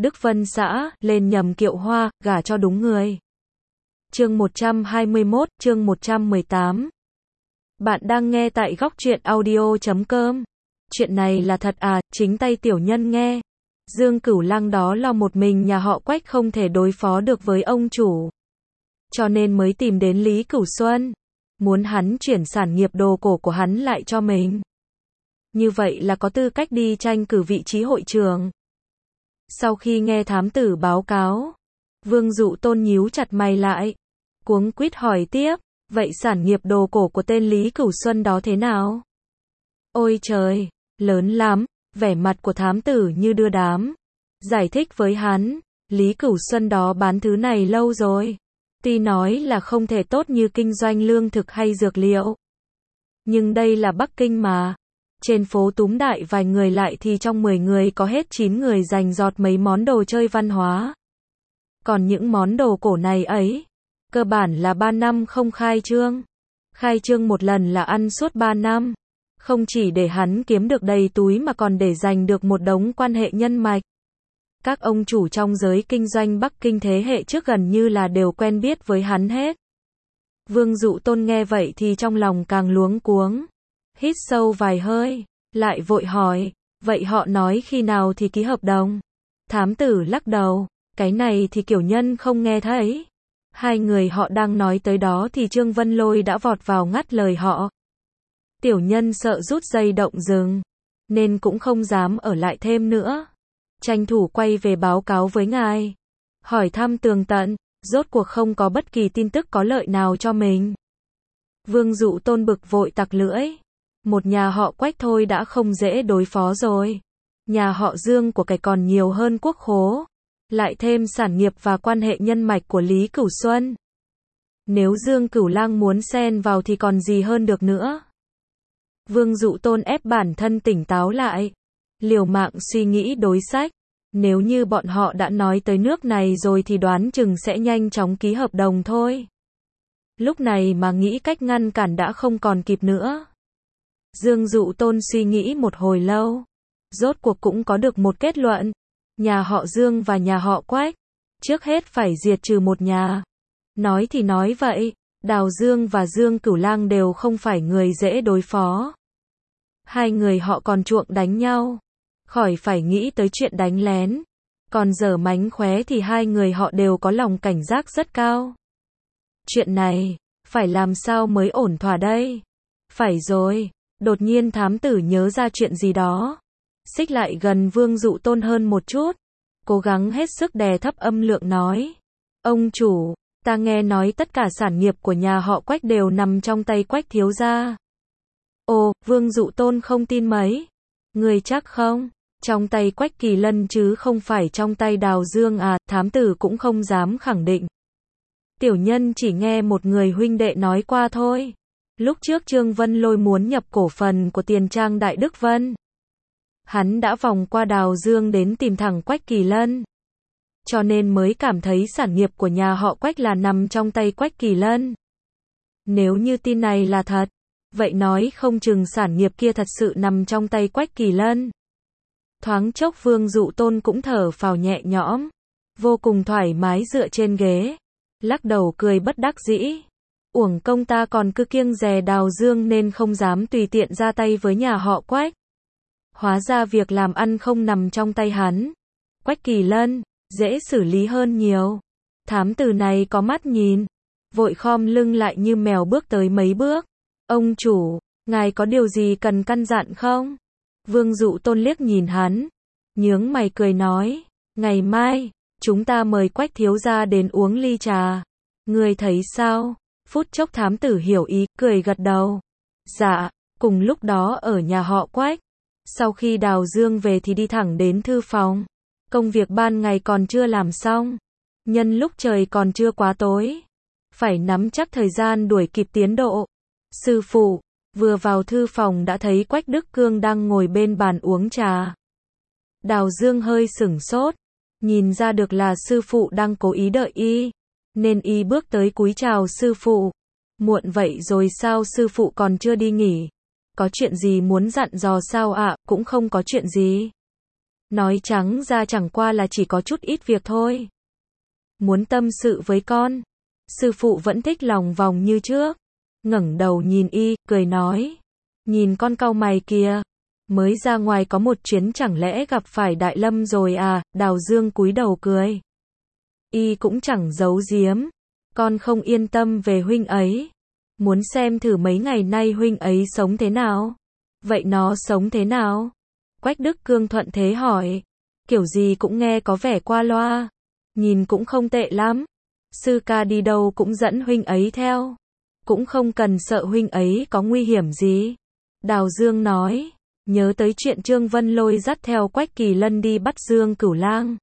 Đức Vân xã, lên nhầm kiệu hoa, gả cho đúng người. Chương 121, chương 118. Bạn đang nghe tại góc truyện audio.com. Chuyện này là thật à, chính tay tiểu nhân nghe. Dương Cửu Lăng đó lo một mình nhà họ Quách không thể đối phó được với ông chủ. Cho nên mới tìm đến Lý Cửu Xuân. Muốn hắn chuyển sản nghiệp đồ cổ của hắn lại cho mình. Như vậy là có tư cách đi tranh cử vị trí hội trưởng. Sau khi nghe thám tử báo cáo, Vương Dụ Tôn nhíu chặt mày lại, cuống quýt hỏi tiếp, vậy sản nghiệp đồ cổ của tên Lý Cửu Xuân đó thế nào? Ôi trời, lớn lắm, vẻ mặt của thám tử như đưa đám. Giải thích với hắn, Lý Cửu Xuân đó bán thứ này lâu rồi. Tuy nói là không thể tốt như kinh doanh lương thực hay dược liệu. Nhưng đây là Bắc Kinh mà. Trên phố túm đại vài người lại thì trong 10 người có hết 9 người giành giọt mấy món đồ chơi văn hóa. Còn những món đồ cổ này ấy, cơ bản là 3 năm không khai trương. Khai trương một lần là ăn suốt 3 năm. Không chỉ để hắn kiếm được đầy túi mà còn để giành được một đống quan hệ nhân mạch. Các ông chủ trong giới kinh doanh Bắc Kinh thế hệ trước gần như là đều quen biết với hắn hết. Vương Dụ Tôn nghe vậy thì trong lòng càng luống cuống. Hít sâu vài hơi, lại vội hỏi, vậy họ nói khi nào thì ký hợp đồng? Thám tử lắc đầu, cái này thì tiểu nhân không nghe thấy. Hai người họ đang nói tới đó thì Trương Vân Lôi đã vọt vào ngắt lời họ. Tiểu nhân sợ rút dây động rừng, nên cũng không dám ở lại thêm nữa. Tranh thủ quay về báo cáo với ngài. Hỏi thăm tường tận, rốt cuộc không có bất kỳ tin tức có lợi nào cho mình. Vương Dụ Tôn bực vội tặc lưỡi. Một nhà họ Quách thôi đã không dễ đối phó rồi. Nhà họ Dương của cải còn nhiều hơn quốc khố. Lại thêm sản nghiệp và quan hệ nhân mạch của Lý Cửu Xuân. Nếu Dương Cửu Lăng muốn xen vào thì còn gì hơn được nữa. Vương Dụ Tôn ép bản thân tỉnh táo lại. Liều mạng suy nghĩ đối sách. Nếu như bọn họ đã nói tới nước này rồi thì đoán chừng sẽ nhanh chóng ký hợp đồng thôi. Lúc này mà nghĩ cách ngăn cản đã không còn kịp nữa. Dương Dụ Tôn suy nghĩ một hồi lâu. Rốt cuộc cũng có được một kết luận. Nhà họ Dương và nhà họ Quách. Trước hết phải diệt trừ một nhà. Nói thì nói vậy. Đào Dương và Dương Cửu Lang đều không phải người dễ đối phó. Hai người họ còn chuộng đánh nhau. Khỏi phải nghĩ tới chuyện đánh lén. Còn dở mánh khóe thì hai người họ đều có lòng cảnh giác rất cao. Chuyện này, phải làm sao mới ổn thỏa đây? Phải rồi, đột nhiên thám tử nhớ ra chuyện gì đó. Xích lại gần Vương Dụ Tôn hơn một chút. Cố gắng hết sức đè thấp âm lượng nói. Ông chủ, ta nghe nói tất cả sản nghiệp của nhà họ Quách đều nằm trong tay Quách thiếu gia. Ồ, Vương Dụ Tôn không tin mấy. Người chắc không? Trong tay Quách Kỳ Lân chứ không phải trong tay Đào Dương à, thám tử cũng không dám khẳng định. Tiểu nhân chỉ nghe một người huynh đệ nói qua thôi. Lúc trước Trương Vân Lôi muốn nhập cổ phần của Tiền Trang Đại Đức Vân. Hắn đã vòng qua Đào Dương đến tìm thẳng Quách Kỳ Lân. Cho nên mới cảm thấy sản nghiệp của nhà họ Quách là nằm trong tay Quách Kỳ Lân. Nếu như tin này là thật, vậy nói không chừng sản nghiệp kia thật sự nằm trong tay Quách Kỳ Lân. Thoáng chốc Vương Dụ Tôn cũng thở phào nhẹ nhõm, vô cùng thoải mái dựa trên ghế, lắc đầu cười bất đắc dĩ. Uổng công ta còn cứ kiêng dè Đào Dương nên không dám tùy tiện ra tay với nhà họ Quách. Hóa ra việc làm ăn không nằm trong tay hắn. Quách Kỳ Lân, dễ xử lý hơn nhiều. Thám tử này có mắt nhìn, vội khom lưng lại như mèo bước tới mấy bước. Ông chủ, ngài có điều gì cần căn dặn không? Vương Dụ Tôn liếc nhìn hắn, nhướng mày cười nói, ngày mai, chúng ta mời Quách thiếu gia đến uống ly trà. Ngươi thấy sao? Phút chốc thám tử hiểu ý, cười gật đầu. Dạ, cùng lúc đó ở nhà họ Quách. Sau khi Đào Dương về thì đi thẳng đến thư phòng. Công việc ban ngày còn chưa làm xong. Nhân lúc trời còn chưa quá tối. Phải nắm chắc thời gian đuổi kịp tiến độ. Sư phụ, vừa vào thư phòng đã thấy Quách Đức Cương đang ngồi bên bàn uống trà. Đào Dương hơi sửng sốt. Nhìn ra được là sư phụ đang cố ý đợi y. Nên y bước tới cúi chào sư phụ. Muộn vậy rồi sao sư phụ còn chưa đi nghỉ? Có chuyện gì muốn dặn dò sao ạ? Cũng không có chuyện gì. Nói trắng ra chẳng qua là chỉ có chút ít việc thôi. Muốn tâm sự với con. Sư phụ vẫn thích lòng vòng như trước. Ngẩng đầu nhìn y, cười nói. Nhìn con cau mày kìa. Mới ra ngoài có một chuyến chẳng lẽ gặp phải Đại Lâm rồi à, Đào Dương cúi đầu cười. Y cũng chẳng giấu giếm. Con không yên tâm về huynh ấy. Muốn xem thử mấy ngày nay huynh ấy sống thế nào. Vậy nó sống thế nào? Quách Đức Cương thuận thế hỏi. Kiểu gì cũng nghe có vẻ qua loa. Nhìn cũng không tệ lắm. Sư ca đi đâu cũng dẫn huynh ấy theo. Cũng không cần sợ huynh ấy có nguy hiểm gì. Đào Dương nói. Nhớ tới chuyện Trương Vân Lôi dắt theo Quách Kỳ Lân đi bắt Dương Cửu Lang.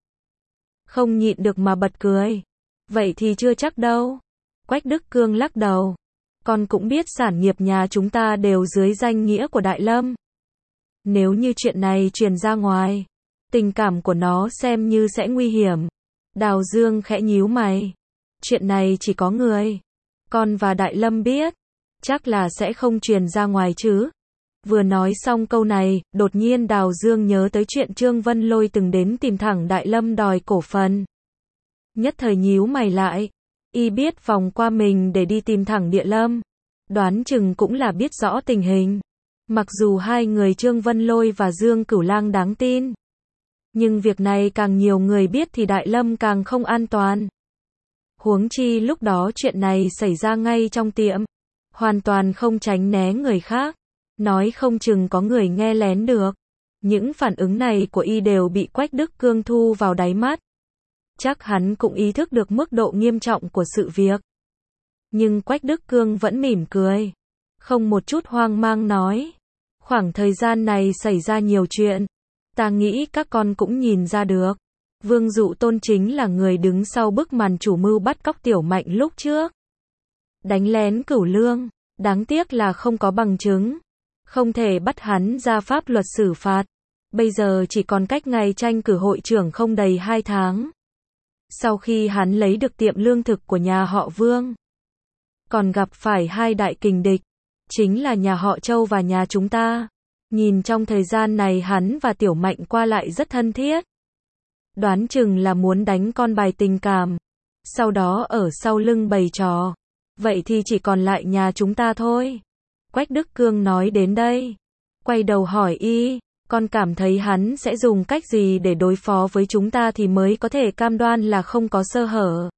Không nhịn được mà bật cười. Vậy thì chưa chắc đâu. Quách Đức Cương lắc đầu. Con cũng biết sản nghiệp nhà chúng ta đều dưới danh nghĩa của Đại Lâm. Nếu như chuyện này truyền ra ngoài, tình cảm của nó xem như sẽ nguy hiểm. Đào Dương khẽ nhíu mày. Chuyện này chỉ có người con và Đại Lâm biết. Chắc là sẽ không truyền ra ngoài chứ. Vừa nói xong câu này, đột nhiên Đào Dương nhớ tới chuyện Trương Vân Lôi từng đến tìm thẳng Đại Lâm đòi cổ phần. Nhất thời nhíu mày lại. Y biết vòng qua mình để đi tìm thẳng Địa Lâm. Đoán chừng cũng là biết rõ tình hình. Mặc dù hai người Trương Vân Lôi và Dương Cửu Lang đáng tin. Nhưng việc này càng nhiều người biết thì Đại Lâm càng không an toàn. Huống chi lúc đó chuyện này xảy ra ngay trong tiệm. Hoàn toàn không tránh né người khác. Nói không chừng có người nghe lén được. Những phản ứng này của y đều bị Quách Đức Cương thu vào đáy mắt. Chắc hắn cũng ý thức được mức độ nghiêm trọng của sự việc. Nhưng Quách Đức Cương vẫn mỉm cười. Không một chút hoang mang nói. Khoảng thời gian này xảy ra nhiều chuyện. Ta nghĩ các con cũng nhìn ra được. Vương Dụ Tôn chính là người đứng sau bức màn chủ mưu bắt cóc Tiểu Mạnh lúc trước. Đánh lén Cửu Lương. Đáng tiếc là không có bằng chứng. Không thể bắt hắn ra pháp luật xử phạt. Bây giờ chỉ còn cách ngày tranh cử hội trưởng không đầy 2 tháng. Sau khi hắn lấy được tiệm lương thực của nhà họ Vương. Còn gặp phải hai đại kình địch. Chính là nhà họ Châu và nhà chúng ta. Nhìn trong thời gian này hắn và Tiểu Mạnh qua lại rất thân thiết. Đoán chừng là muốn đánh con bài tình cảm. Sau đó ở sau lưng bày trò. Vậy thì chỉ còn lại nhà chúng ta thôi. Quách Đức Cương nói đến đây. Quay đầu hỏi y. Con cảm thấy hắn sẽ dùng cách gì để đối phó với chúng ta thì mới có thể cam đoan là không có sơ hở.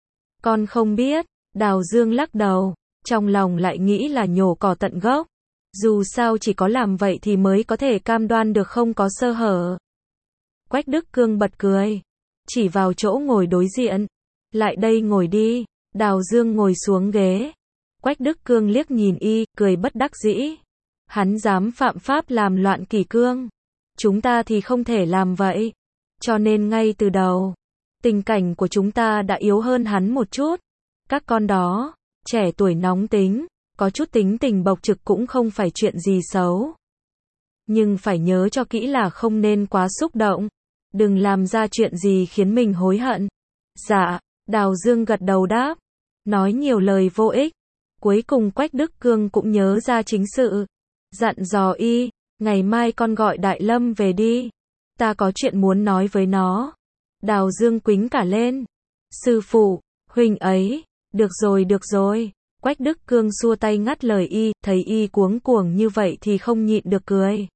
Con không biết. Đào Dương lắc đầu. Trong lòng lại nghĩ là nhổ cỏ tận gốc. Dù sao chỉ có làm vậy thì mới có thể cam đoan được không có sơ hở. Quách Đức Cương bật cười. Chỉ vào chỗ ngồi đối diện. Lại đây ngồi đi. Đào Dương ngồi xuống ghế. Quách Đức Cương liếc nhìn y, cười bất đắc dĩ. Hắn dám phạm pháp làm loạn kỷ cương. Chúng ta thì không thể làm vậy. Cho nên ngay từ đầu, tình cảnh của chúng ta đã yếu hơn hắn một chút. Các con đó, trẻ tuổi nóng tính, có chút tính tình bộc trực cũng không phải chuyện gì xấu. Nhưng phải nhớ cho kỹ là không nên quá xúc động. Đừng làm ra chuyện gì khiến mình hối hận. Dạ, Đào Dương gật đầu đáp. Nói nhiều lời vô ích. Cuối cùng Quách Đức Cương cũng nhớ ra chính sự. Dặn dò y, ngày mai con gọi Đại Lâm về đi. Ta có chuyện muốn nói với nó. Đào Dương quính cả lên. Sư phụ, huynh ấy. Được rồi. Quách Đức Cương xua tay ngắt lời y, thấy y cuống cuồng như vậy thì không nhịn được cười.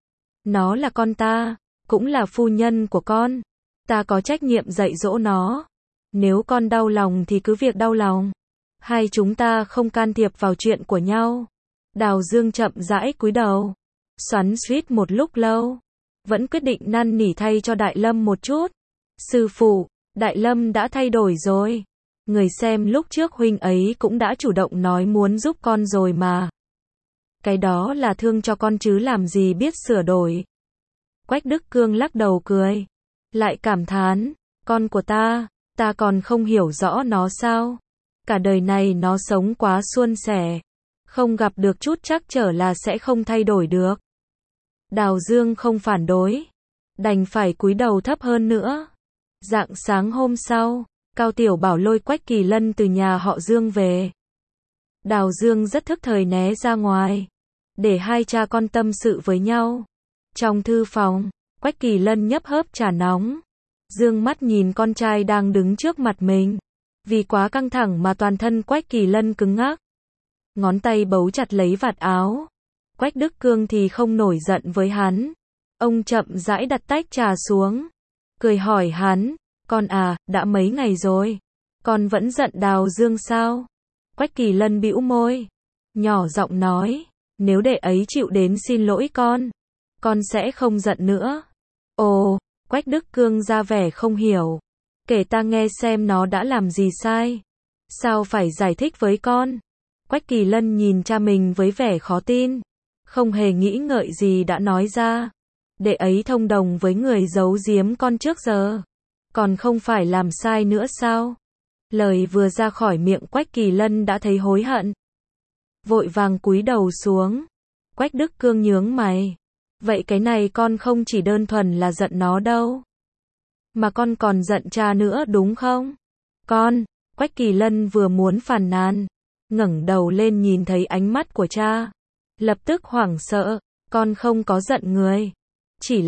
Nó là con ta, cũng là phu nhân của con. Ta có trách nhiệm dạy dỗ nó. Nếu con đau lòng thì cứ việc đau lòng. Hai chúng ta không can thiệp vào chuyện của nhau. Đào Dương chậm rãi cúi đầu. Xoắn xuýt một lúc lâu. Vẫn quyết định năn nỉ thay cho Đại Lâm một chút. Sư phụ, Đại Lâm đã thay đổi rồi. Người xem lúc trước huynh ấy cũng đã chủ động nói muốn giúp con rồi mà. Cái đó là thương cho con chứ làm gì biết sửa đổi. Quách Đức Cương lắc đầu cười. Lại cảm thán, con của ta còn không hiểu rõ nó sao. Cả đời này nó sống quá suôn sẻ. Không gặp được chút trắc trở là sẽ không thay đổi được. Đào Dương không phản đối. Đành phải cúi đầu thấp hơn nữa. Rạng sáng hôm sau, Cao Tiểu Bảo lôi Quách Kỳ Lân từ nhà họ Dương về. Đào Dương rất thức thời né ra ngoài. Để hai cha con tâm sự với nhau. Trong thư phòng, Quách Kỳ Lân nhấp hớp trà nóng, dương mắt nhìn con trai đang đứng trước mặt mình. Vì quá căng thẳng mà toàn thân Quách Kỳ Lân cứng ngắc. Ngón tay bấu chặt lấy vạt áo. Quách Đức Cương thì không nổi giận với hắn. Ông chậm rãi đặt tách trà xuống, cười hỏi hắn, con à, đã mấy ngày rồi, con vẫn giận Đào Dương sao? Quách Kỳ Lân bĩu môi, nhỏ giọng nói, nếu đệ ấy chịu đến xin lỗi con sẽ không giận nữa. Ồ, Quách Đức Cương ra vẻ không hiểu, kể ta nghe xem nó đã làm gì sai, sao phải giải thích với con? Quách Kỳ Lân nhìn cha mình với vẻ khó tin, không hề nghĩ ngợi gì đã nói ra, đệ ấy thông đồng với người giấu giếm con trước giờ, còn không phải làm sai nữa sao? Lời vừa ra khỏi miệng Quách Kỳ Lân đã thấy hối hận, vội vàng cúi đầu xuống. Quách Đức Cương nhướng mày, vậy cái này con không chỉ đơn thuần là giận nó đâu, mà con còn giận cha nữa đúng không? Quách Kỳ Lân vừa muốn phàn nàn, ngẩng đầu lên nhìn thấy ánh mắt của cha, lập tức hoảng sợ, con không có giận người, chỉ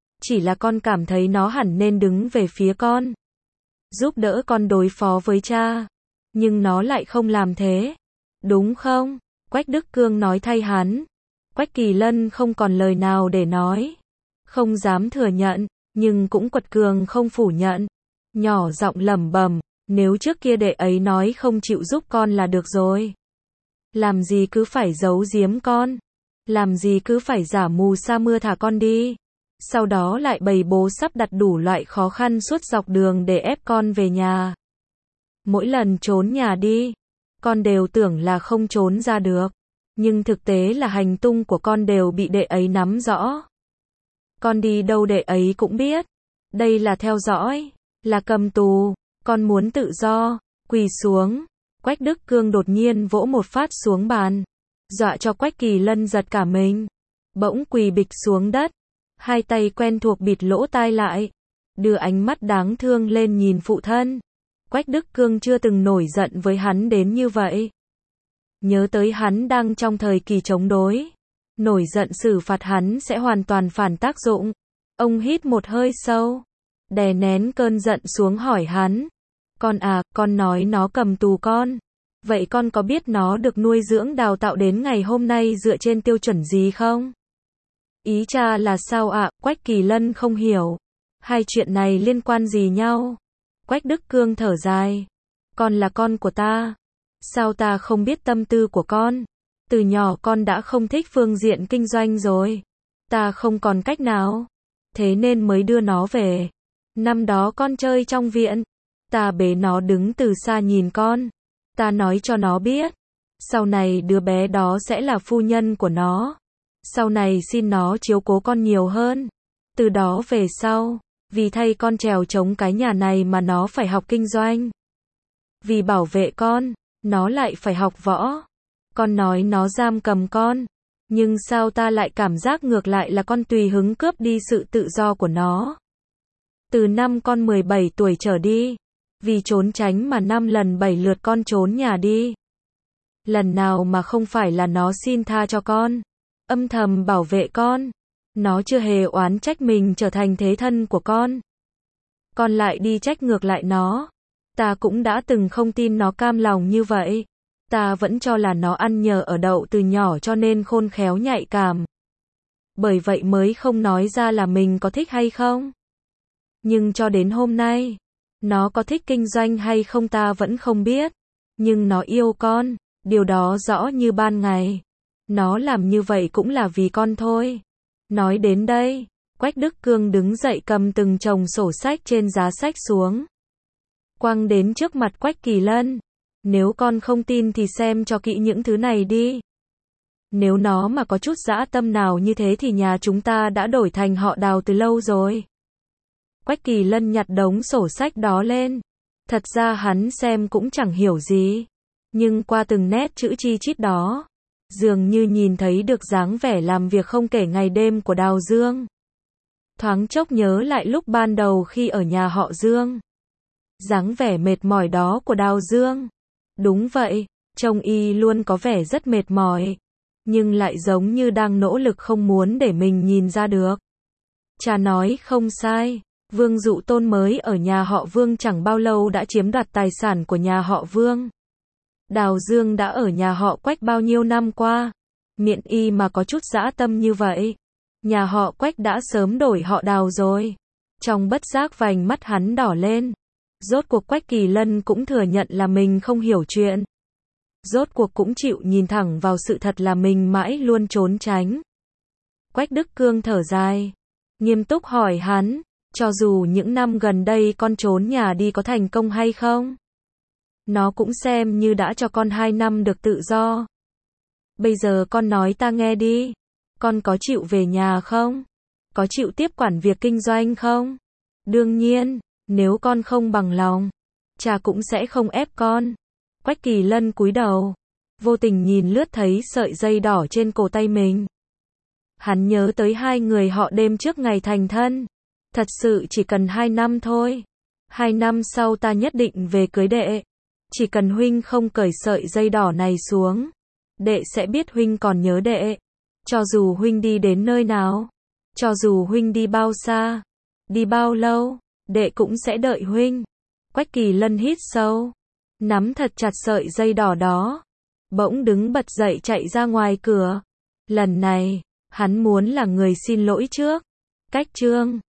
là con cảm thấy nó hẳn nên đứng về phía con, giúp đỡ con đối phó với cha, nhưng nó lại không làm thế, đúng không? Quách Đức Cương nói thay hắn. Quách Kỳ Lân không còn lời nào để nói, không dám thừa nhận, nhưng cũng quật cường không phủ nhận, nhỏ giọng lẩm bẩm, nếu trước kia đệ ấy nói không chịu giúp con là được rồi, làm gì cứ phải giấu giếm con, làm gì cứ phải giả mù sa mưa thả con đi, sau đó lại bày bố sắp đặt đủ loại khó khăn suốt dọc đường để ép con về nhà. Mỗi lần trốn nhà đi, con đều tưởng là không trốn ra được, nhưng thực tế là hành tung của con đều bị đệ ấy nắm rõ. Con đi đâu đệ ấy cũng biết, đây là theo dõi, là cầm tù, con muốn tự do, quỳ xuống. Quách Đức Cương đột nhiên vỗ một phát xuống bàn, dọa cho Quách Kỳ Lân giật cả mình, bỗng quỳ bịch xuống đất, hai tay quen thuộc bịt lỗ tai lại, đưa ánh mắt đáng thương lên nhìn phụ thân. Quách Đức Cương chưa từng nổi giận với hắn đến như vậy. Nhớ tới hắn đang trong thời kỳ chống đối, nổi giận xử phạt hắn sẽ hoàn toàn phản tác dụng. Ông hít một hơi sâu, đè nén cơn giận xuống hỏi hắn, con à, con nói nó cầm tù con, vậy con có biết nó được nuôi dưỡng đào tạo đến ngày hôm nay dựa trên tiêu chuẩn gì không? Ý cha là sao ạ? Quách Kỳ Lân không hiểu, hai chuyện này liên quan gì nhau? Quách Đức Cương thở dài, con là con của ta, sao ta không biết tâm tư của con? Từ nhỏ con đã không thích phương diện kinh doanh rồi, ta không còn cách nào, thế nên mới đưa nó về. Năm đó con chơi trong viện, ta bế nó đứng từ xa nhìn con, ta nói cho nó biết, sau này đứa bé đó sẽ là phu nhân của nó, sau này xin nó chiếu cố con nhiều hơn. Từ đó về sau, vì thay con trèo chống cái nhà này mà nó phải học kinh doanh. Vì bảo vệ con, nó lại phải học võ. Con nói nó giam cầm con, nhưng sao ta lại cảm giác ngược lại là con tùy hứng cướp đi sự tự do của nó. Từ năm con 17 tuổi trở đi, vì trốn tránh mà 5 lần 7 lượt con trốn nhà đi. Lần nào mà không phải là nó xin tha cho con, âm thầm bảo vệ con, nó chưa hề oán trách mình trở thành thế thân của con. Con lại đi trách ngược lại nó. Ta cũng đã từng không tin nó cam lòng như vậy. Ta vẫn cho là nó ăn nhờ ở đậu từ nhỏ cho nên khôn khéo nhạy cảm. Bởi vậy mới không nói ra là mình có thích hay không. Nhưng cho đến hôm nay, nó có thích kinh doanh hay không ta vẫn không biết. Nhưng nó yêu con, điều đó rõ như ban ngày. Nó làm như vậy cũng là vì con thôi. Nói đến đây, Quách Đức Cương đứng dậy cầm từng chồng sổ sách trên giá sách xuống, quăng đến trước mặt Quách Kỳ Lân. Nếu con không tin thì xem cho kỹ những thứ này đi. Nếu nó mà có chút dã tâm nào như thế thì nhà chúng ta đã đổi thành họ Đào từ lâu rồi. Quách Kỳ Lân nhặt đống sổ sách đó lên. Thật ra hắn xem cũng chẳng hiểu gì, nhưng qua từng nét chữ chi chít đó, dường như nhìn thấy được dáng vẻ làm việc không kể ngày đêm của Đào Dương. Thoáng chốc nhớ lại lúc ban đầu khi ở nhà họ Dương. Dáng vẻ mệt mỏi đó của Đào Dương. Đúng vậy, trông y luôn có vẻ rất mệt mỏi, nhưng lại giống như đang nỗ lực không muốn để mình nhìn ra được. Cha nói không sai. Vương Dụ Tôn mới ở nhà họ Vương chẳng bao lâu đã chiếm đoạt tài sản của nhà họ Vương. Đào Dương đã ở nhà họ Quách bao nhiêu năm qua. Miện y mà có chút dã tâm như vậy. Nhà họ Quách đã sớm đổi họ Đào rồi. Trong bất giác vành mắt hắn đỏ lên. Rốt cuộc Quách Kỳ Lân cũng thừa nhận là mình không hiểu chuyện. Rốt cuộc cũng chịu nhìn thẳng vào sự thật là mình mãi luôn trốn tránh. Quách Đức Cương thở dài. Nghiêm túc hỏi hắn. Cho dù những năm gần đây con trốn nhà đi có thành công hay không? Nó cũng xem như đã cho con 2 năm được tự do. Bây giờ con nói ta nghe đi. Con có chịu về nhà không? Có chịu tiếp quản việc kinh doanh không? Đương nhiên, nếu con không bằng lòng, cha cũng sẽ không ép con. Quách Kỳ Lân cúi đầu, vô tình nhìn lướt thấy sợi dây đỏ trên cổ tay mình. Hắn nhớ tới hai người họ đêm trước ngày thành thân. Thật sự chỉ cần 2 năm thôi. 2 năm sau ta nhất định về cưới đệ. Chỉ cần huynh không cởi sợi dây đỏ này xuống, đệ sẽ biết huynh còn nhớ đệ. Cho dù huynh đi đến nơi nào, cho dù huynh đi bao xa, đi bao lâu, đệ cũng sẽ đợi huynh. Quách Kỳ Lân hít sâu, nắm thật chặt sợi dây đỏ đó, bỗng đứng bật dậy chạy ra ngoài cửa. Lần này, hắn muốn là người xin lỗi trước. Cách chương